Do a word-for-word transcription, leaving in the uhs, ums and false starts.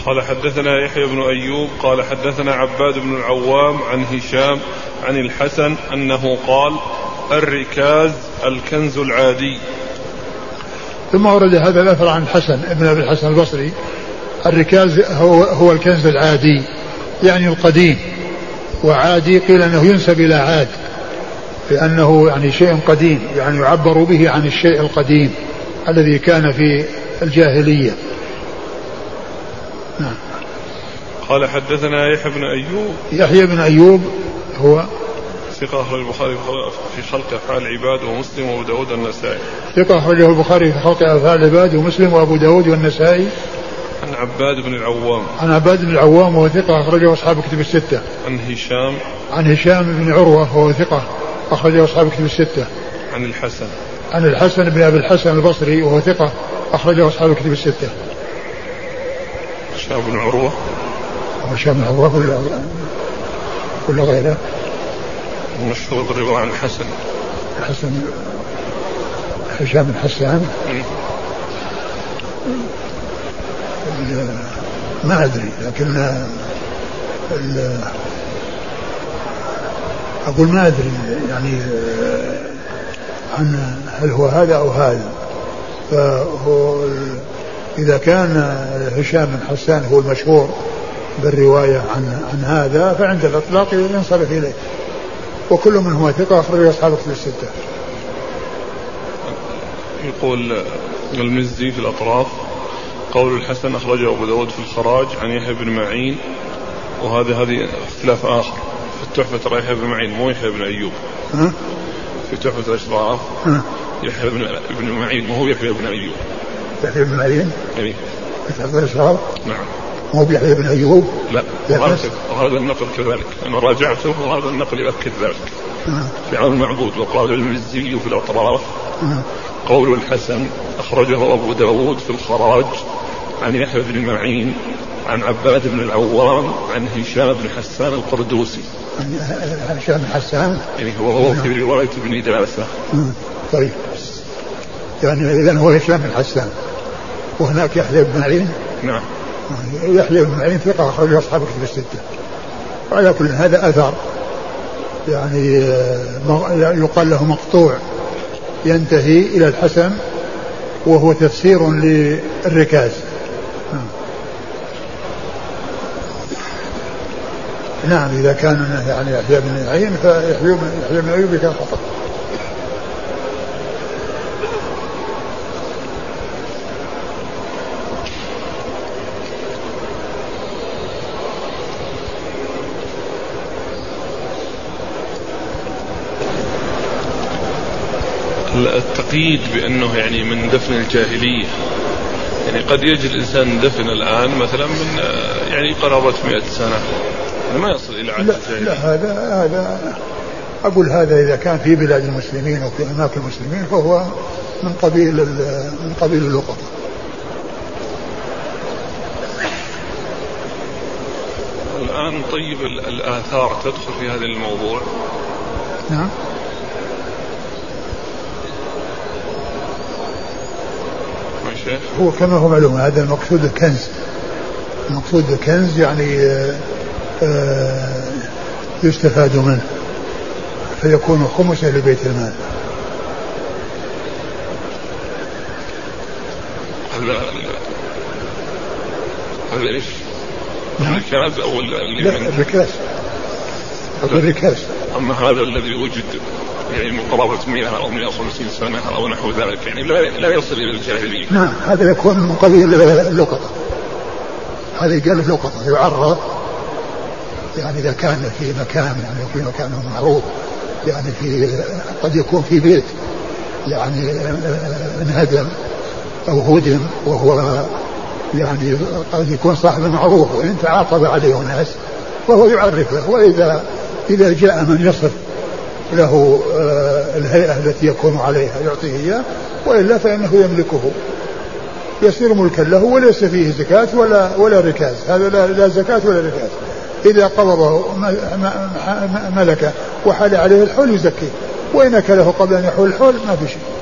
قال حدثنا يحيى بن أيوب قال حدثنا عباد بن العوام عن هشام عن الحسن أنه قال الركاز الكنز العادي. ثم ورد هذا الأثر عن الحسن ابن أبي الحسن البصري. الركاز هو, هو الكنز العادي يعني القديم، وعادي قيل أنه ينسب إلى عاد لأنه يعني شيء قديم، يعني يعبر به عن الشيء القديم الذي كان في الجاهلية. نعم. قال حدثنا يحيى بن أيوب يحيى بن أيوب هو ثقة أخرج البخاري في خلق أفعال العباد ومسلم وأبو داود والنسائي. ثقة أخرجه البخاري في خلق أفعال العباد ومسلم وأبو داود والنسائي. عن عباد بن العوام عن عباد بن العوام وهو ثقة أخرجه أصحاب كتب الستة. عن هشام عن هشام بن عروة وهو ثقة أخرجه أصحاب كتب الستة. عن الحسن عن الحسن بن أبي الحسن البصري وهو ثقة أخرجه أصحاب كتب الستة. هشام بن عروة هشام بن عروة ولا ولا غيره؟ مشهور بالرواية عن الحسن. الحسن هشام بن حسان ما أدري، لكن أقول ما أدري يعني عن هل هو هذا أو هذا. فهو إذا كان هشام بن حسان هو المشهور بالرواية عن عن هذا فعند الإطلاق ينصرف إليه، وكل منهما ثقة أخرج أصحاب كتب الستة. يقول المزي في الأطراف قول الحسن أخرجه أبو داود في الخراج عن يحيى بن معين، وهذا هذه اختلاف آخر في التحفة ترى يحيى بن معين مو يحيى بن أيوب. أه؟ في تحفة الأشراف أه؟ يحيى بن معين مو يحيى بن أيوب. يحيى بن معين يعني في تحفة الأشراف نعم مو بيحيى بن أيوب. لا وهذا النقل كذلك أنا راجعته وهذا النقل يؤكد ذلك. أه؟ في عون المعبود وقال المزي في الأطراف أه؟ قول الحسن أخرجه أبو داود في الخراج عن يحيى بن معين عن عباد بن العوام عن هشام بن حسان القردوسي. هشام بن حسان يعني هو هو في رواية ابن دلاسة. طيب يعني إذن هو هشام بن حسان وهناك يحيى بن معين. نعم. يحيى بن معين ثقة أخرجه أصحاب كتب الستة. وعلى كل هذا أثر يعني يقال له مقطوع ينتهي إلى الحسن وهو تفسير للركاز. نعم إذا كان يعني يحيى بن معين فيحيى بن أيوب كان خطأ. التقييد بأنه يعني من دفن الجاهلية، يعني قد يجي الإنسان دفن الآن مثلا من يعني قرابة مئة سنة ما يصل إلى عهد الجاهلية. لا هذا هذا أقول هذا إذا كان في بلاد المسلمين وفي أماكن المسلمين فهو من قبيل من قبيل اللقطة. الآن طيب الآثار تدخل في هذا الموضوع. نعم. هو كما هو معلوم هذا المقصود الكنز، المقصود الكنز يعني آه يستفاد منه فيكون خمسة لبيت المال. هذا هذا ايش؟ الركاز او لا الركاز هذا الركاز. اما هذا الذي وجد يعني من قرابة مئة أو مئة وخمسين سنة أو نحو ذلك يعني لا, لا يصل إلى الجاهلية. نعم هذا يكون من قبيل اللقطة، هذا يقال اللقطة يعرض يعني إذا كان في مكان يعني في مكان معروف يعني في قد يكون في بيت يعني انهدم أو هدم وهو يعني قد يكون صاحب معروف وإن تعاقب عليه الناس وهو يعرفه، وإذا إذا جاء من يصف له الهيئة التي يكون عليها يعطيه إياه وإلا فإنه يملكه يصير ملكا له وليس فيه زكاة ولا ولا ركاز. هذا لا, لا زكاة ولا ركاز. إذا قبضه ملكه وحال عليه الحول يزكيه، وإن أكله قبل أن يحول الحول ما في شيء.